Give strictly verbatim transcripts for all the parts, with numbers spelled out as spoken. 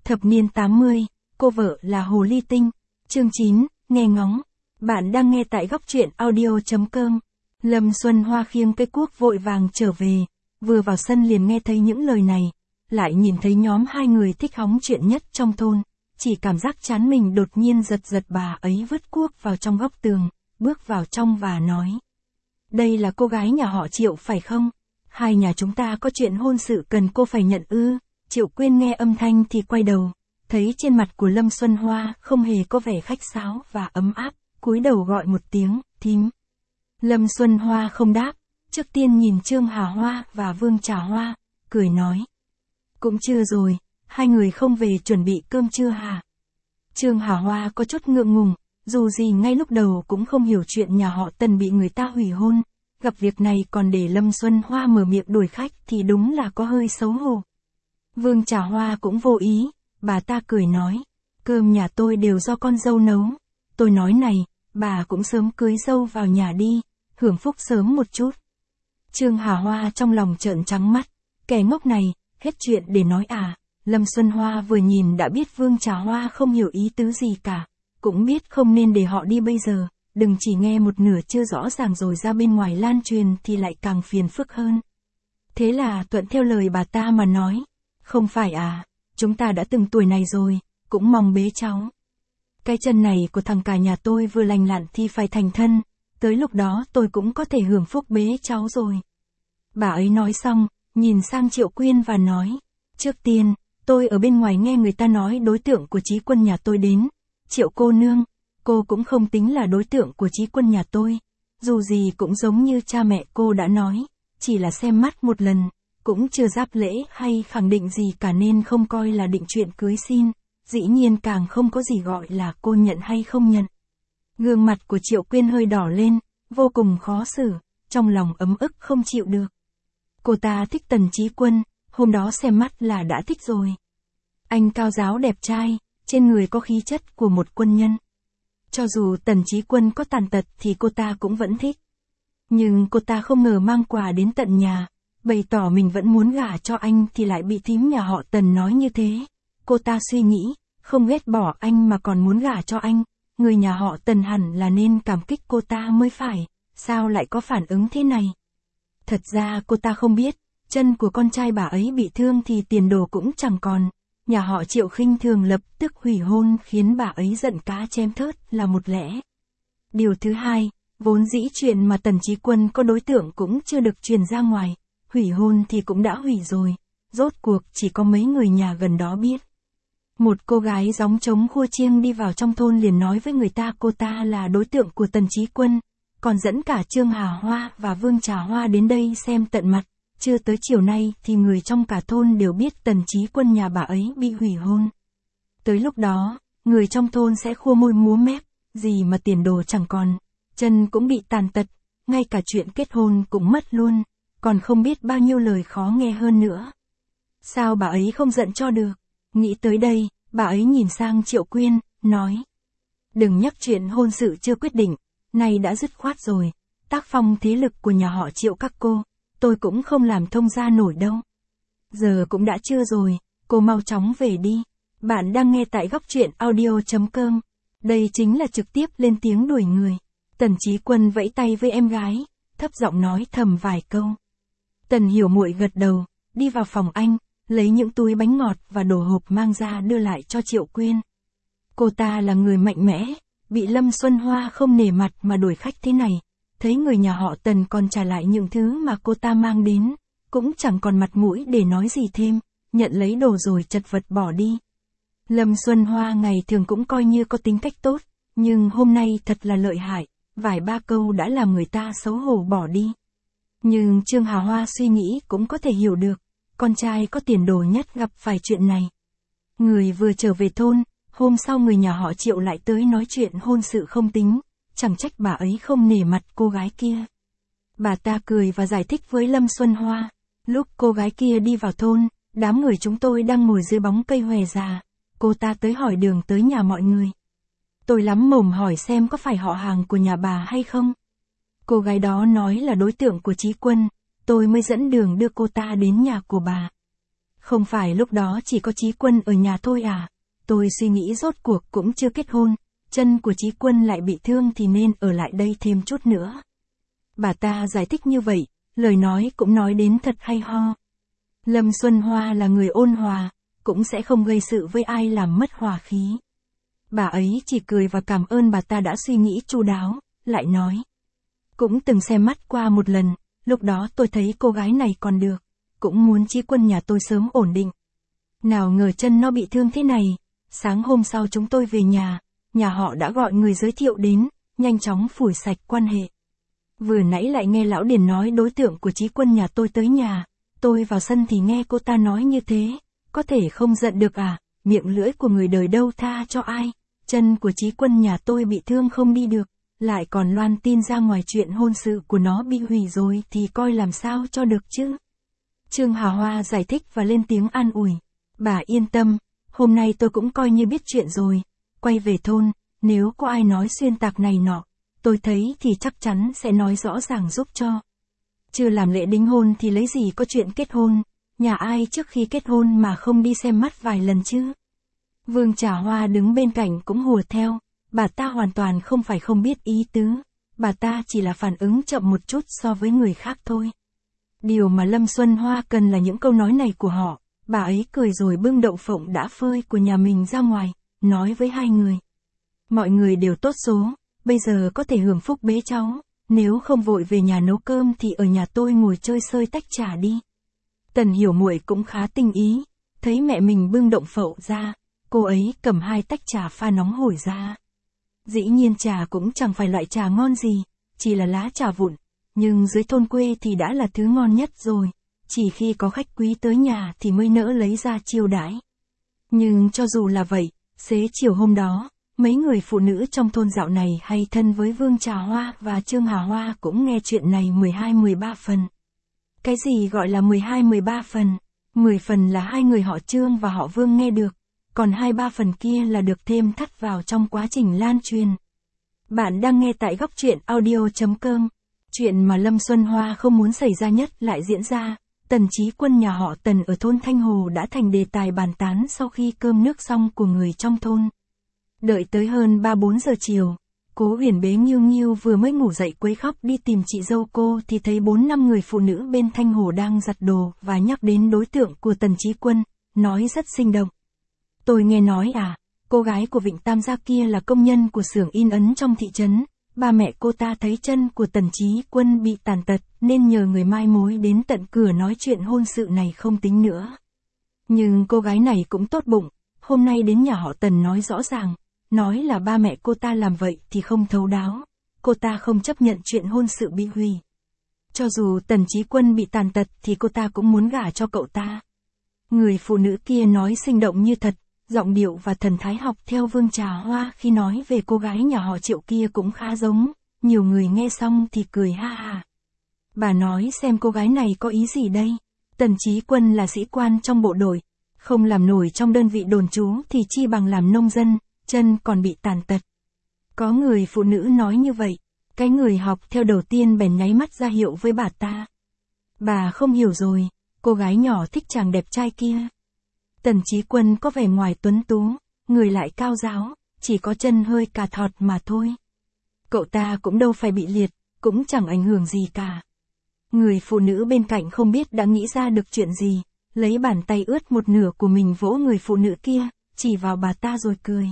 Thập niên tám mươi, cô vợ là Hồ Ly Tinh. Chương chín, nghe ngóng. Bạn đang nghe tại góc truyện audio chấm com. Lâm Xuân Hoa khiêng cây cuốc vội vàng trở về, vừa vào sân liền nghe thấy những lời này, lại nhìn thấy nhóm hai người thích hóng chuyện nhất trong thôn, chỉ cảm giác chán mình đột nhiên giật giật. Bà ấy vứt cuốc vào trong góc tường, bước vào trong và nói: "Đây là cô gái nhà họ Triệu phải không? Hai nhà chúng ta có chuyện hôn sự cần cô phải nhận ư?" Triệu Quyên nghe âm thanh thì quay đầu, thấy trên mặt của Lâm Xuân Hoa không hề có vẻ khách sáo và ấm áp, cúi đầu gọi một tiếng: "Thím." Lâm Xuân Hoa không đáp, trước tiên nhìn Trương Hà Hoa và Vương Trà Hoa, cười nói: "Cũng trưa rồi, hai người không về chuẩn bị cơm trưa hả?" Trương Hà Hoa có chút ngượng ngùng, dù gì ngay lúc đầu cũng không hiểu chuyện nhà họ Tần bị người ta hủy hôn, gặp việc này còn để Lâm Xuân Hoa mở miệng đuổi khách thì đúng là có hơi xấu hổ. Vương Trà Hoa cũng vô ý, bà ta cười nói: "Cơm nhà tôi đều do con dâu nấu. Tôi nói này, bà cũng sớm cưới dâu vào nhà đi, hưởng phúc sớm một chút." Trương Hà Hoa trong lòng trợn trắng mắt, kẻ ngốc này, hết chuyện để nói à. Lâm Xuân Hoa vừa nhìn đã biết Vương Trà Hoa không hiểu ý tứ gì cả, cũng biết không nên để họ đi bây giờ, đừng chỉ nghe một nửa chưa rõ ràng rồi ra bên ngoài lan truyền thì lại càng phiền phức hơn. Thế là thuận theo lời bà ta mà nói: "Không phải à, chúng ta đã từng tuổi này rồi, cũng mong bế cháu. Cái chân này của thằng cả nhà tôi vừa lành lặn thì phải thành thân, tới lúc đó tôi cũng có thể hưởng phúc bế cháu rồi." Bà ấy nói xong, nhìn sang Triệu Quyên và nói: "Trước tiên, tôi ở bên ngoài nghe người ta nói đối tượng của Chí Quân nhà tôi đến. Triệu cô nương, cô cũng không tính là đối tượng của Chí Quân nhà tôi, dù gì cũng giống như cha mẹ cô đã nói, chỉ là xem mắt một lần, cũng chưa giáp lễ hay khẳng định gì cả nên không coi là định chuyện cưới xin, dĩ nhiên càng không có gì gọi là cô nhận hay không nhận." Gương mặt của Triệu Quyên hơi đỏ lên, vô cùng khó xử, trong lòng ấm ức không chịu được. Cô ta thích Tần Chí Quân, hôm đó xem mắt là đã thích rồi. Anh cao giáo đẹp trai, trên người có khí chất của một quân nhân. Cho dù Tần Chí Quân có tàn tật thì cô ta cũng vẫn thích. Nhưng cô ta không ngờ mang quà đến tận nhà, bày tỏ mình vẫn muốn gả cho anh thì lại bị thím nhà họ Tần nói như thế. Cô ta suy nghĩ, không ghét bỏ anh mà còn muốn gả cho anh, người nhà họ Tần hẳn là nên cảm kích cô ta mới phải, sao lại có phản ứng thế này? Thật ra cô ta không biết, chân của con trai bà ấy bị thương thì tiền đồ cũng chẳng còn. Nhà họ Triệu khinh thường lập tức hủy hôn khiến bà ấy giận cá chém thớt là một lẽ. Điều thứ hai, vốn dĩ chuyện mà Tần Chí Quân có đối tượng cũng chưa được truyền ra ngoài, hủy hôn thì cũng đã hủy rồi, rốt cuộc chỉ có mấy người nhà gần đó biết. Một cô gái gióng trống khua chiêng đi vào trong thôn liền nói với người ta cô ta là đối tượng của Tần Chí Quân, còn dẫn cả Trương Hà Hoa và Vương Trà Hoa đến đây xem tận mặt. Chưa tới chiều nay thì người trong cả thôn đều biết Tần Chí Quân nhà bà ấy bị hủy hôn. Tới lúc đó, người trong thôn sẽ khua môi múa mép, gì mà tiền đồ chẳng còn, chân cũng bị tàn tật, ngay cả chuyện kết hôn cũng mất luôn, còn không biết bao nhiêu lời khó nghe hơn nữa. Sao bà ấy không giận cho được? Nghĩ tới đây, bà ấy nhìn sang Triệu Quyên, nói: "Đừng nhắc chuyện hôn sự chưa quyết định, nay đã dứt khoát rồi, tác phong thế lực của nhà họ Triệu các cô, tôi cũng không làm thông gia nổi đâu. Giờ cũng đã trưa rồi, cô mau chóng về đi." Bạn đang nghe tại góc truyện audio chấm com. Đây chính là trực tiếp lên tiếng đuổi người. Tần Chí Quân vẫy tay với em gái, thấp giọng nói thầm vài câu. Tần Hiểu Muội gật đầu, đi vào phòng anh, lấy những túi bánh ngọt và đồ hộp mang ra đưa lại cho Triệu Quyên. Cô ta là người mạnh mẽ, bị Lâm Xuân Hoa không nể mặt mà đuổi khách thế này. Thấy người nhà họ Tần còn trả lại những thứ mà cô ta mang đến, cũng chẳng còn mặt mũi để nói gì thêm, nhận lấy đồ rồi chật vật bỏ đi. Lâm Xuân Hoa ngày thường cũng coi như có tính cách tốt, nhưng hôm nay thật là lợi hại, vài ba câu đã làm người ta xấu hổ bỏ đi. Nhưng Trương Hà Hoa suy nghĩ cũng có thể hiểu được, con trai có tiền đồ nhất gặp phải chuyện này. Người vừa trở về thôn, hôm sau người nhà họ Triệu lại tới nói chuyện hôn sự không tính. Chẳng trách bà ấy không nể mặt cô gái kia. Bà ta cười và giải thích với Lâm Xuân Hoa: "Lúc cô gái kia đi vào thôn, đám người chúng tôi đang ngồi dưới bóng cây hòe già. Cô ta tới hỏi đường tới nhà mọi người. Tôi lắm mồm hỏi xem có phải họ hàng của nhà bà hay không. Cô gái đó nói là đối tượng của Chí Quân, tôi mới dẫn đường đưa cô ta đến nhà của bà. Không phải lúc đó chỉ có Chí Quân ở nhà thôi à? Tôi suy nghĩ rốt cuộc cũng chưa kết hôn, chân của Chí Quân lại bị thương thì nên ở lại đây thêm chút nữa. Bà ta giải thích như vậy, lời nói cũng nói đến thật hay ho. Lâm Xuân Hoa là người ôn hòa, cũng sẽ không gây sự với ai làm mất hòa khí. Bà ấy chỉ cười và cảm ơn bà ta đã suy nghĩ chu đáo, lại nói. Cũng từng xem mắt qua một lần, lúc đó tôi thấy cô gái này còn được, cũng muốn Chí Quân nhà tôi sớm ổn định. Nào ngờ chân nó bị thương thế này, sáng hôm sau chúng tôi về nhà, nhà họ đã gọi người giới thiệu đến, nhanh chóng phủi sạch quan hệ. Vừa nãy lại nghe Lão Điền nói đối tượng của Chí Quân nhà tôi tới nhà, tôi vào sân thì nghe cô ta nói như thế, có thể không giận được à, miệng lưỡi của người đời đâu tha cho ai, chân của Chí Quân nhà tôi bị thương không đi được, lại còn loan tin ra ngoài chuyện hôn sự của nó bị hủy rồi thì coi làm sao cho được chứ. Trương Hà Hoa giải thích và lên tiếng an ủi, bà yên tâm, hôm nay tôi cũng coi như biết chuyện rồi, quay về thôn, nếu có ai nói xuyên tạc này nọ, tôi thấy thì chắc chắn sẽ nói rõ ràng giúp cho. Chưa làm lễ đính hôn thì lấy gì có chuyện kết hôn, nhà ai trước khi kết hôn mà không đi xem mắt vài lần chứ. Vương Trà Hoa đứng bên cạnh cũng hùa theo, bà ta hoàn toàn không phải không biết ý tứ, bà ta chỉ là phản ứng chậm một chút so với người khác thôi. Điều mà Lâm Xuân Hoa cần là những câu nói này của họ, bà ấy cười rồi bưng đậu phộng đã phơi của nhà mình ra ngoài, nói với hai người. Mọi người đều tốt số, bây giờ có thể hưởng phúc bế cháu, nếu không vội về nhà nấu cơm thì ở nhà tôi ngồi chơi sơi tách trà đi. Tần Hiểu Muội cũng khá tinh ý, thấy mẹ mình bưng đậu phộng ra, cô ấy cầm hai tách trà pha nóng hổi ra. Dĩ nhiên trà cũng chẳng phải loại trà ngon gì, chỉ là lá trà vụn, nhưng dưới thôn quê thì đã là thứ ngon nhất rồi, chỉ khi có khách quý tới nhà thì mới nỡ lấy ra chiêu đãi. Nhưng cho dù là vậy, xế chiều hôm đó, mấy người phụ nữ trong thôn dạo này hay thân với Vương Trà Hoa và Trương Hà Hoa cũng nghe chuyện này mười hai mười ba phần. Cái gì gọi là mười hai mười ba phần? mười phần là hai người họ Trương và họ Vương nghe được, còn hai ba phần kia là được thêm thắt vào trong quá trình lan truyền. Bạn đang nghe tại góc truyện audio chấm com. Chuyện mà Lâm Xuân Hoa không muốn xảy ra nhất lại diễn ra. Tần Chí Quân nhà họ Tần ở thôn Thanh Hồ đã thành đề tài bàn tán sau khi cơm nước xong của người trong thôn. Đợi tới hơn ba bốn giờ chiều, Cố Huyền bế Nghiêu Nghiêu vừa mới ngủ dậy quấy khóc đi tìm chị dâu cô thì thấy bốn năm người phụ nữ bên Thanh Hồ đang giặt đồ và nhắc đến đối tượng của Tần Chí Quân, nói rất sinh động. Tôi nghe nói à, cô gái của Vịnh Tam Gia kia là công nhân của xưởng in ấn trong thị trấn, ba mẹ cô ta thấy chân của Tần Chí Quân bị tàn tật nên nhờ người mai mối đến tận cửa nói chuyện hôn sự này không tính nữa. Nhưng cô gái này cũng tốt bụng, hôm nay đến nhà họ Tần nói rõ ràng, nói là ba mẹ cô ta làm vậy thì không thấu đáo, cô ta không chấp nhận chuyện hôn sự bị hủy. Cho dù Tần Chí Quân bị tàn tật thì cô ta cũng muốn gả cho cậu ta. Người phụ nữ kia nói sinh động như thật, giọng điệu và thần thái học theo Vương Trà Hoa khi nói về cô gái nhà họ Triệu kia cũng khá giống, nhiều người nghe xong thì cười ha ha. Bà nói xem cô gái này có ý gì đây? Tần Chí Quân là sĩ quan trong bộ đội, không làm nổi trong đơn vị đồn trú thì chi bằng làm nông dân, chân còn bị tàn tật. Có người phụ nữ nói như vậy, cái người học theo đầu tiên bèn nháy mắt ra hiệu với bà ta. Bà không hiểu rồi, cô gái nhỏ thích chàng đẹp trai kia. Tần Chí Quân có vẻ ngoài tuấn tú, người lại cao ráo, chỉ có chân hơi cà thọt mà thôi. Cậu ta cũng đâu phải bị liệt, cũng chẳng ảnh hưởng gì cả. Người phụ nữ bên cạnh không biết đã nghĩ ra được chuyện gì, lấy bàn tay ướt một nửa của mình vỗ người phụ nữ kia, chỉ vào bà ta rồi cười.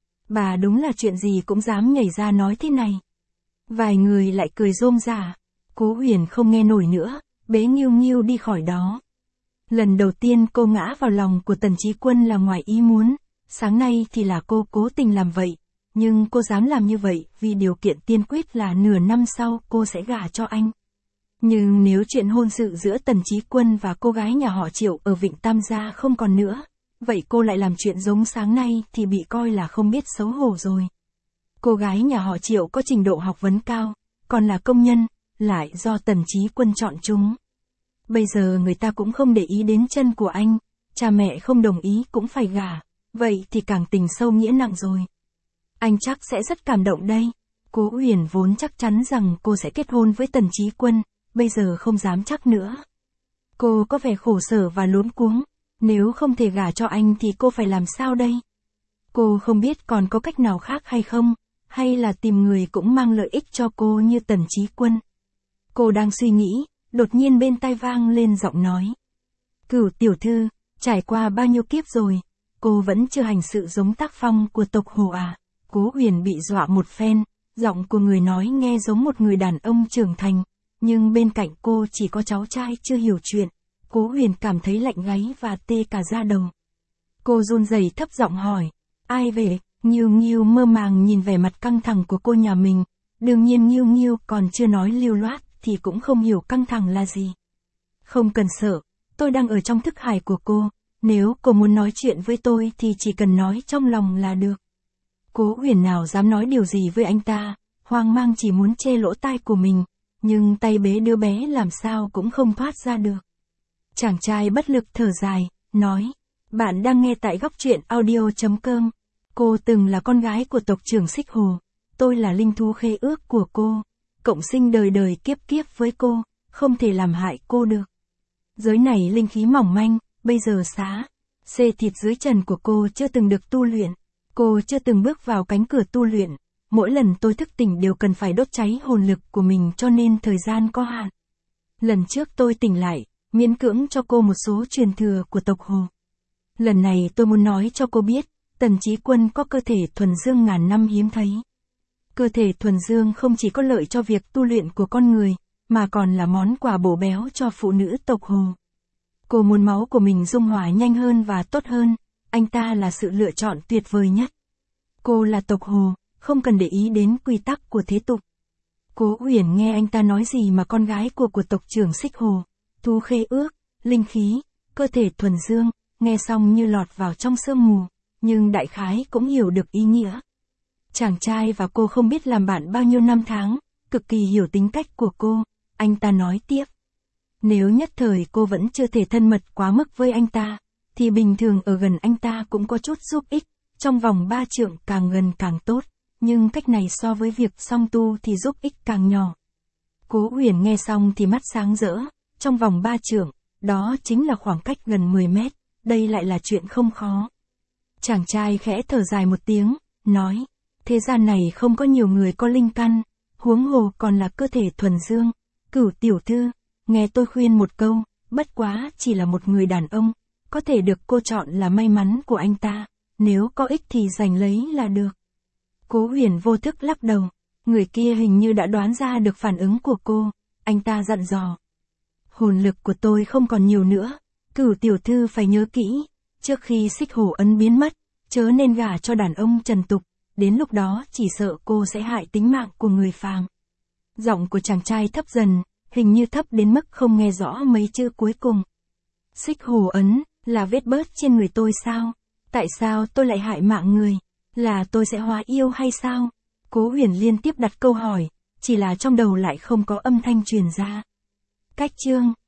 Bà đúng là chuyện gì cũng dám nhảy ra nói thế này. Vài người lại cười rôm rả. Cố Huyền không nghe nổi nữa, bế Nghiêu Nghiêu đi khỏi đó. Lần đầu tiên cô ngã vào lòng của Tần Chí Quân là ngoài ý muốn, sáng nay thì là cô cố tình làm vậy, nhưng cô dám làm như vậy vì điều kiện tiên quyết là nửa năm sau cô sẽ gả cho anh. Nhưng nếu chuyện hôn sự giữa Tần Chí Quân và cô gái nhà họ Triệu ở Vịnh Tam Gia không còn nữa, vậy cô lại làm chuyện giống sáng nay thì bị coi là không biết xấu hổ rồi. Cô gái nhà họ Triệu có trình độ học vấn cao, còn là công nhân, lại do Tần Chí Quân chọn chúng. Bây giờ người ta cũng không để ý đến chân của anh, cha mẹ không đồng ý cũng phải gả, vậy thì càng tình sâu nghĩa nặng rồi. Anh chắc sẽ rất cảm động đây. Cố Huyền vốn chắc chắn rằng cô sẽ kết hôn với Tần Chí Quân, bây giờ không dám chắc nữa. Cô có vẻ khổ sở và luống cuống. Nếu không thể gả cho anh thì cô phải làm sao đây? Cô không biết còn có cách nào khác hay không, hay là tìm người cũng mang lợi ích cho cô như Tần Chí Quân. Cô đang suy nghĩ, đột nhiên bên tai vang lên giọng nói. Cửu tiểu thư, trải qua bao nhiêu kiếp rồi, cô vẫn chưa hành sự giống tác phong của tộc Hồ à? Cố Huyền bị dọa một phen, giọng của người nói nghe giống một người đàn ông trưởng thành, nhưng bên cạnh cô chỉ có cháu trai chưa hiểu chuyện. Cố Huyền cảm thấy lạnh gáy và tê cả da đầu. Cô run rẩy thấp giọng hỏi, ai về? Nghiêu Nghiêu mơ màng nhìn vẻ mặt căng thẳng của cô nhà mình, đương nhiên Nghiêu Nghiêu còn chưa nói lưu loát thì cũng không hiểu căng thẳng là gì. Không cần sợ, tôi đang ở trong thức hải của cô, nếu cô muốn nói chuyện với tôi thì chỉ cần nói trong lòng là được. Cố Huyền nào dám nói điều gì với anh ta, hoang mang chỉ muốn che lỗ tai của mình, nhưng tay bế đứa bé làm sao cũng không thoát ra được. Chàng trai bất lực thở dài, nói, bạn đang nghe tại góc truyện audio chấm com. Cô từng là con gái của tộc trưởng Xích Hồ, tôi là linh thú khế ước của cô, cộng sinh đời đời kiếp kiếp với cô, không thể làm hại cô được. Giới này linh khí mỏng manh, bây giờ xá, xê thịt dưới trần của cô chưa từng được tu luyện, cô chưa từng bước vào cánh cửa tu luyện, mỗi lần tôi thức tỉnh đều cần phải đốt cháy hồn lực của mình cho nên thời gian có hạn. Lần trước tôi tỉnh lại, miễn cưỡng cho cô một số truyền thừa của tộc Hồ. Lần này tôi muốn nói cho cô biết, Tần Chí Quân có cơ thể thuần dương ngàn năm hiếm thấy. Cơ thể thuần dương không chỉ có lợi cho việc tu luyện của con người, mà còn là món quà bổ béo cho phụ nữ tộc Hồ. Cô muốn máu của mình dung hòa nhanh hơn và tốt hơn, anh ta là sự lựa chọn tuyệt vời nhất. Cô là tộc Hồ, không cần để ý đến quy tắc của thế tục. Cố Uyển nghe anh ta nói gì mà con gái của của tộc trưởng Xích Hồ, thú khế ước, linh khí, cơ thể thuần dương, nghe xong như lọt vào trong sương mù, nhưng đại khái cũng hiểu được ý nghĩa. Chàng trai và cô không biết làm bạn bao nhiêu năm tháng, cực kỳ hiểu tính cách của cô, anh ta nói tiếp. Nếu nhất thời cô vẫn chưa thể thân mật quá mức với anh ta, thì bình thường ở gần anh ta cũng có chút giúp ích, trong vòng ba trượng càng gần càng tốt, nhưng cách này so với việc song tu thì giúp ích càng nhỏ. Cố Uyển nghe xong thì mắt sáng rỡ, trong vòng ba trượng, đó chính là khoảng cách gần mười mét, đây lại là chuyện không khó. Chàng trai khẽ thở dài một tiếng, nói, thế gian này không có nhiều người có linh căn, huống hồ còn là cơ thể thuần dương. Cửu tiểu thư, nghe tôi khuyên một câu, bất quá chỉ là một người đàn ông, có thể được cô chọn là may mắn của anh ta, nếu có ích thì giành lấy là được. Cố Huyền vô thức lắc đầu, người kia hình như đã đoán ra được phản ứng của cô, anh ta dặn dò. Hồn lực của tôi không còn nhiều nữa, Cửu tiểu thư phải nhớ kỹ, trước khi Xích Hổ ấn biến mất, chớ nên gả cho đàn ông trần tục, đến lúc đó chỉ sợ cô sẽ hại tính mạng của người phàm. Giọng của chàng trai thấp dần, hình như thấp đến mức không nghe rõ mấy chữ cuối cùng. Xích Hổ ấn, là vết bớt trên người tôi sao? Tại sao tôi lại hại mạng người? Là tôi sẽ hóa yêu hay sao? Cố Huyền liên tiếp đặt câu hỏi, chỉ là trong đầu lại không có âm thanh truyền ra. Cách chương